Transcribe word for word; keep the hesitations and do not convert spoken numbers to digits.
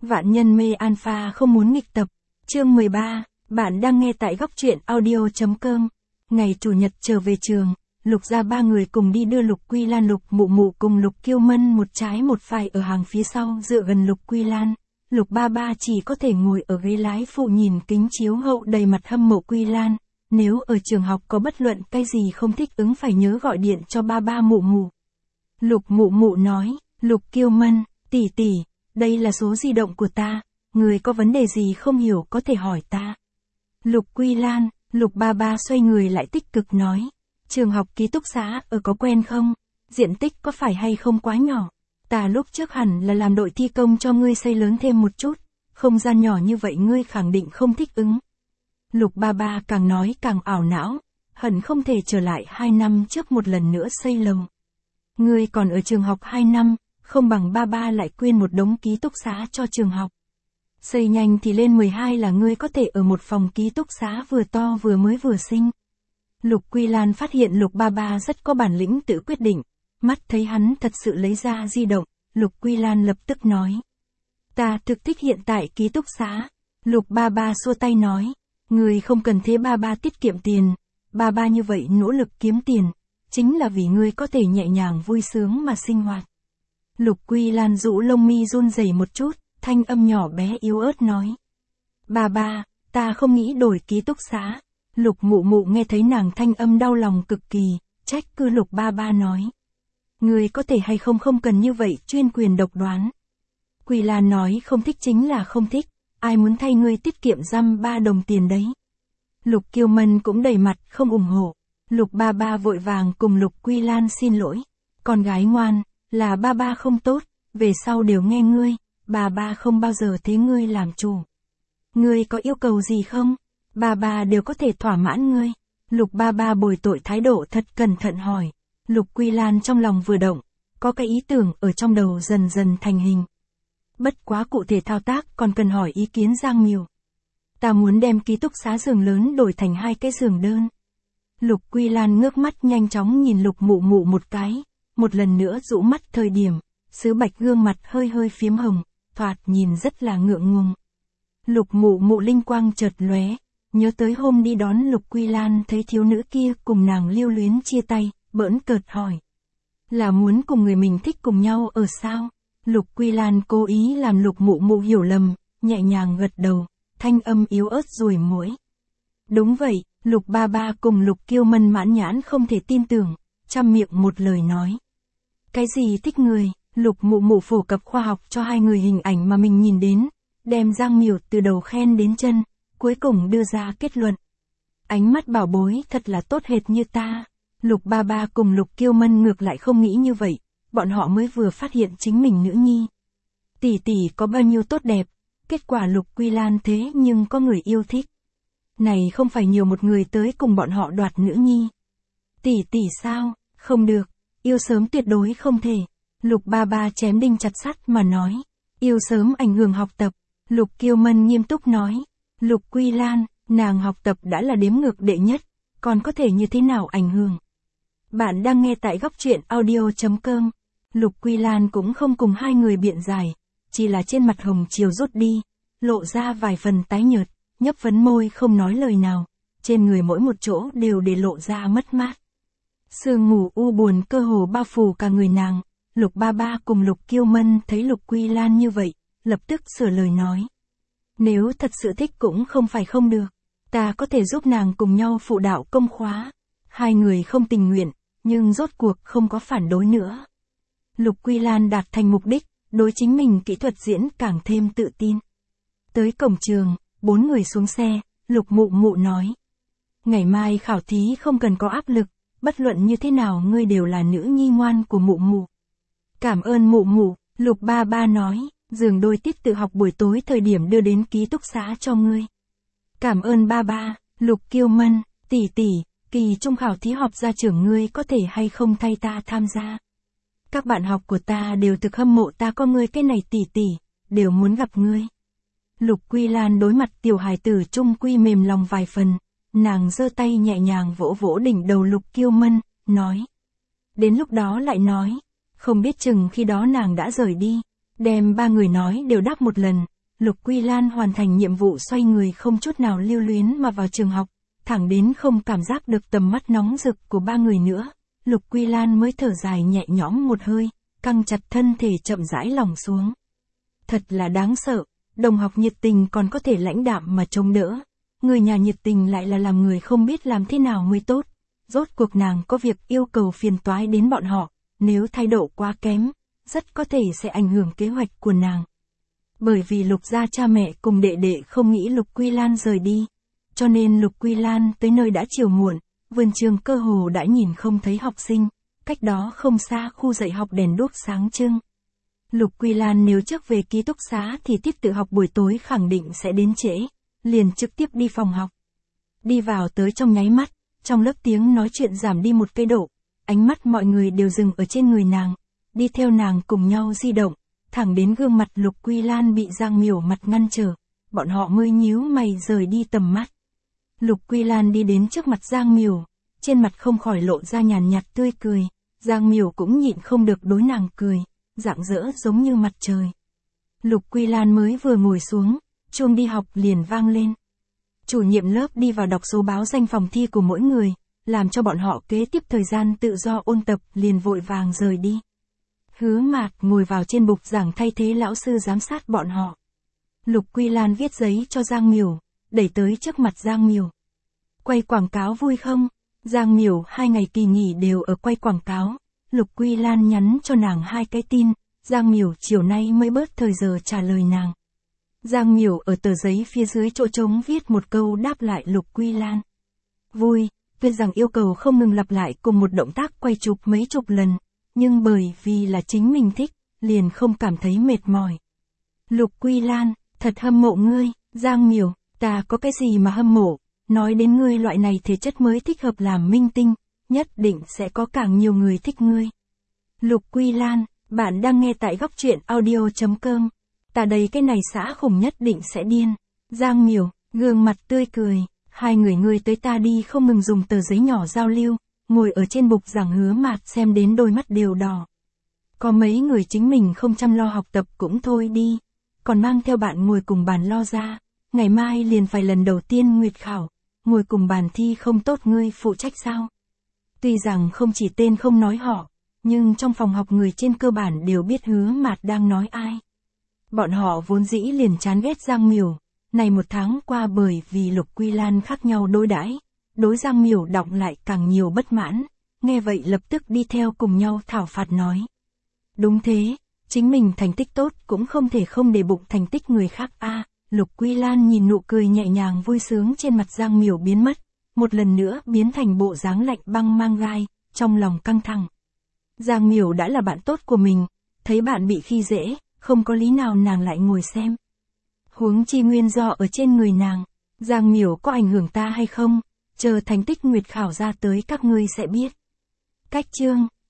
Vạn nhân mê alpha không muốn nghịch tập. Chương mười ba, bạn đang nghe tại góc truyện audio.com. Ngày Chủ nhật trở về trường, Lục gia ba người cùng đi đưa Lục Quy Lan. Lục Mụ Mụ cùng Lục Kiêu Mân một trái một phải ở hàng phía sau dựa gần Lục Quy Lan. Lục ba ba chỉ có thể ngồi ở ghế lái phụ nhìn kính chiếu hậu đầy mặt hâm mộ Quy Lan. Nếu ở trường học có bất luận cái gì không thích ứng phải nhớ gọi điện cho ba ba Mụ Mụ. Lục Mụ Mụ nói, Lục Kiêu Mân, tỷ tỷ, đây là số di động của ta, người có vấn đề gì không hiểu có thể hỏi ta. Lục Quy Lan, Lục ba ba xoay người lại tích cực nói, trường học ký túc xá ở có quen không, diện tích có phải hay không quá nhỏ, ta lúc trước hẳn là làm đội thi công cho ngươi xây lớn thêm một chút, không gian nhỏ như vậy ngươi khẳng định không thích ứng. Lục ba ba càng nói càng ảo não, hẳn không thể trở lại hai năm trước một lần nữa xây lầu. Ngươi còn ở trường học hai năm, không bằng ba ba lại quyên một đống ký túc xá cho trường học. Xây nhanh thì lên mười hai là ngươi có thể ở một phòng ký túc xá vừa to vừa mới vừa xinh. Lục Quy Lan phát hiện Lục ba ba rất có bản lĩnh tự quyết định, mắt thấy hắn thật sự lấy ra di động, Lục Quy Lan lập tức nói. Ta thực thích hiện tại ký túc xá. Lục ba ba xua tay nói, ngươi không cần thế, ba ba tiết kiệm tiền, ba ba như vậy nỗ lực kiếm tiền, chính là vì ngươi có thể nhẹ nhàng vui sướng mà sinh hoạt. Lục Quy Lan rũ lông mi run rẩy một chút, thanh âm nhỏ bé yếu ớt nói. Ba ba, ta không nghĩ đổi ký túc xá. Lục Mụ Mụ nghe thấy nàng thanh âm đau lòng cực kỳ, trách cứ Lục ba ba nói. Ngươi có thể hay không không cần như vậy chuyên quyền độc đoán. Quy Lan nói không thích chính là không thích, ai muốn thay ngươi tiết kiệm dăm ba đồng tiền đấy. Lục Kiêu Mân cũng đầy mặt không ủng hộ. Lục ba ba vội vàng cùng Lục Quy Lan xin lỗi. Con gái ngoan, là ba ba không tốt, về sau đều nghe ngươi, ba ba không bao giờ thế ngươi làm chủ. Ngươi có yêu cầu gì không? Ba ba đều có thể thỏa mãn ngươi. Lục ba ba bồi tội thái độ thật cẩn thận hỏi. Lục Quy Lan trong lòng vừa động, có cái ý tưởng ở trong đầu dần dần thành hình. Bất quá cụ thể thao tác còn cần hỏi ý kiến Giang Miều. Ta muốn đem ký túc xá giường lớn đổi thành hai cái giường đơn. Lục Quy Lan ngước mắt nhanh chóng nhìn Lục Mụ Mụ một cái, một lần nữa rũ mắt thời điểm, Sứ Bạch gương mặt hơi hơi phiếm hồng, thoạt nhìn rất là ngượng ngùng. Lục Mụ Mụ linh quang chợt lóe, nhớ tới hôm đi đón Lục Quy Lan thấy thiếu nữ kia cùng nàng lưu luyến chia tay, bỡn cợt hỏi. Là muốn cùng người mình thích cùng nhau ở sao? Lục Quy Lan cố ý làm Lục Mụ Mụ hiểu lầm, nhẹ nhàng gật đầu, thanh âm yếu ớt ruồi muỗi. Đúng vậy, Lục ba ba cùng Lục Kiêu Mân mãn nhãn không thể tin tưởng, trăm miệng một lời nói. Cái gì thích người? Lục Mụ Mụ phổ cập khoa học cho hai người hình ảnh mà mình nhìn đến, đem Giang Miểu từ đầu khen đến chân, cuối cùng đưa ra kết luận. Ánh mắt bảo bối thật là tốt hệt như ta. Lục ba ba cùng Lục Kiêu Mân ngược lại không nghĩ như vậy, bọn họ mới vừa phát hiện chính mình nữ nhi. Tỷ tỷ có bao nhiêu tốt đẹp, kết quả Lục Quy Lan thế nhưng có người yêu thích. Này không phải nhiều một người tới cùng bọn họ đoạt nữ nhi. Tỷ tỷ sao, không được, yêu sớm tuyệt đối không thể. Lục ba ba chém đinh chặt sắt mà nói, yêu sớm ảnh hưởng học tập. Lục Kiêu Mân nghiêm túc nói, Lục Quy Lan, nàng học tập đã là đếm ngược đệ nhất, còn có thể như thế nào ảnh hưởng. Bạn đang nghe tại góc truyện audio.com. Lục Quy Lan cũng không cùng hai người biện giải, chỉ là trên mặt hồng chiều rút đi, lộ ra vài phần tái nhợt, nhấp phấn môi không nói lời nào, trên người mỗi một chỗ đều để lộ ra mất mát. Sương mù u buồn cơ hồ bao phủ cả người nàng. Lục ba ba cùng Lục Kiêu Mân thấy Lục Quy Lan như vậy, lập tức sửa lời nói. Nếu thật sự thích cũng không phải không được, ta có thể giúp nàng cùng nhau phụ đạo công khóa. Hai người không tình nguyện, nhưng rốt cuộc không có phản đối nữa. Lục Quy Lan đạt thành mục đích, đối chính mình kỹ thuật diễn càng thêm tự tin. Tới cổng trường, bốn người xuống xe, Lục Mụ Mụ nói. Ngày mai khảo thí không cần có áp lực, bất luận như thế nào ngươi đều là nữ nhi ngoan của Mụ Mụ. Cảm ơn Mụ Mụ, Lục ba ba nói, giường đôi tiết tự học buổi tối thời điểm đưa đến ký túc xá cho ngươi. Cảm ơn ba ba, Lục Kiêu Mân, tỷ tỷ, kỳ trung khảo thí họp gia trưởng ngươi có thể hay không thay ta tham gia. Các bạn học của ta đều thực hâm mộ ta có ngươi cái này tỷ tỷ, đều muốn gặp ngươi. Lục Quy Lan đối mặt tiểu hài tử trung quy mềm lòng vài phần, nàng giơ tay nhẹ nhàng vỗ vỗ đỉnh đầu Lục Kiêu Mân, nói. Đến lúc đó lại nói, không biết chừng khi đó nàng đã rời đi, đem ba người nói đều đáp một lần, Lục Quy Lan hoàn thành nhiệm vụ xoay người không chút nào lưu luyến mà vào trường học, thẳng đến không cảm giác được tầm mắt nóng rực của ba người nữa, Lục Quy Lan mới thở dài nhẹ nhõm một hơi, căng chặt thân thể chậm rãi lỏng xuống. Thật là đáng sợ, đồng học nhiệt tình còn có thể lãnh đạm mà chống đỡ, người nhà nhiệt tình lại là làm người không biết làm thế nào mới tốt. Rốt cuộc nàng có việc yêu cầu phiền toái đến bọn họ, nếu thái độ quá kém, rất có thể sẽ ảnh hưởng kế hoạch của nàng. Bởi vì Lục gia cha mẹ cùng đệ đệ không nghĩ Lục Quy Lan rời đi, cho nên Lục Quy Lan tới nơi đã chiều muộn, vườn trường cơ hồ đã nhìn không thấy học sinh, cách đó không xa khu dạy học đèn đuốc sáng trưng. Lục Quy Lan nếu trước về ký túc xá thì tiết tự học buổi tối khẳng định sẽ đến trễ, liền trực tiếp đi phòng học. Đi vào tới trong nháy mắt, trong lớp tiếng nói chuyện giảm đi một cái độ, ánh mắt mọi người đều dừng ở trên người nàng, đi theo nàng cùng nhau di động, thẳng đến gương mặt Lục Quy Lan bị Giang Miểu mặt ngăn trở, bọn họ mới nhíu mày rời đi tầm mắt. Lục Quy Lan đi đến trước mặt Giang Miểu, trên mặt không khỏi lộ ra nhàn nhạt tươi cười, Giang Miểu cũng nhịn không được đối nàng cười, rạng rỡ giống như mặt trời. Lục Quy Lan mới vừa ngồi xuống, chuông đi học liền vang lên. Chủ nhiệm lớp đi vào đọc số báo danh phòng thi của mỗi người, làm cho bọn họ kế tiếp thời gian tự do ôn tập liền vội vàng rời đi. Hứa Mạt ngồi vào trên bục giảng thay thế lão sư giám sát bọn họ. Lục Quy Lan viết giấy cho Giang Miểu, đẩy tới trước mặt Giang Miểu. Quay quảng cáo vui không? Giang Miểu hai ngày kỳ nghỉ đều ở quay quảng cáo. Lục Quy Lan nhắn cho nàng hai cái tin, Giang Miểu chiều nay mới bớt thời giờ trả lời nàng. Giang Miểu ở tờ giấy phía dưới chỗ trống viết một câu đáp lại Lục Quy Lan. Vui, viết rằng yêu cầu không ngừng lặp lại cùng một động tác quay chụp mấy chục lần, nhưng bởi vì là chính mình thích, liền không cảm thấy mệt mỏi. Lục Quy Lan, thật hâm mộ ngươi, Giang Miểu, ta có cái gì mà hâm mộ, nói đến ngươi loại này thể chất mới thích hợp làm minh tinh, nhất định sẽ có càng nhiều người thích ngươi. Lục Quy Lan, bạn đang nghe tại góc truyện audio chấm com. Ta đây cái này xã khủng nhất định sẽ điên. Giang Miểu, gương mặt tươi cười, hai người ngươi tới ta đi không ngừng dùng tờ giấy nhỏ giao lưu, ngồi ở trên bục giảng Hứa Mạt xem đến đôi mắt đều đỏ. Có mấy người chính mình không chăm lo học tập cũng thôi đi, còn mang theo bạn ngồi cùng bàn lo ra, ngày mai liền phải lần đầu tiên nguyệt khảo, ngồi cùng bàn thi không tốt ngươi phụ trách sao? Tuy rằng không chỉ tên không nói họ, nhưng trong phòng học người trên cơ bản đều biết Hứa Mạt đang nói ai. Bọn họ vốn dĩ liền chán ghét Giang Miểu, này một tháng qua bởi vì Lục Quy Lan khác nhau đối đãi, đối Giang Miểu đọng lại càng nhiều bất mãn, nghe vậy lập tức đi theo cùng nhau thảo phạt nói. Đúng thế, chính mình thành tích tốt cũng không thể không để bụng thành tích người khác a. À, Lục Quy Lan nhìn nụ cười nhẹ nhàng vui sướng trên mặt Giang Miểu biến mất, một lần nữa biến thành bộ dáng lạnh băng mang gai, trong lòng căng thẳng. Giang Miểu đã là bạn tốt của mình, thấy bạn bị khi dễ, không có lý nào nàng lại ngồi xem. Huống chi nguyên do ở trên người nàng, Giang Miểu có ảnh hưởng ta hay không, chờ thành tích nguyệt khảo ra tới các ngươi sẽ biết. Cách chương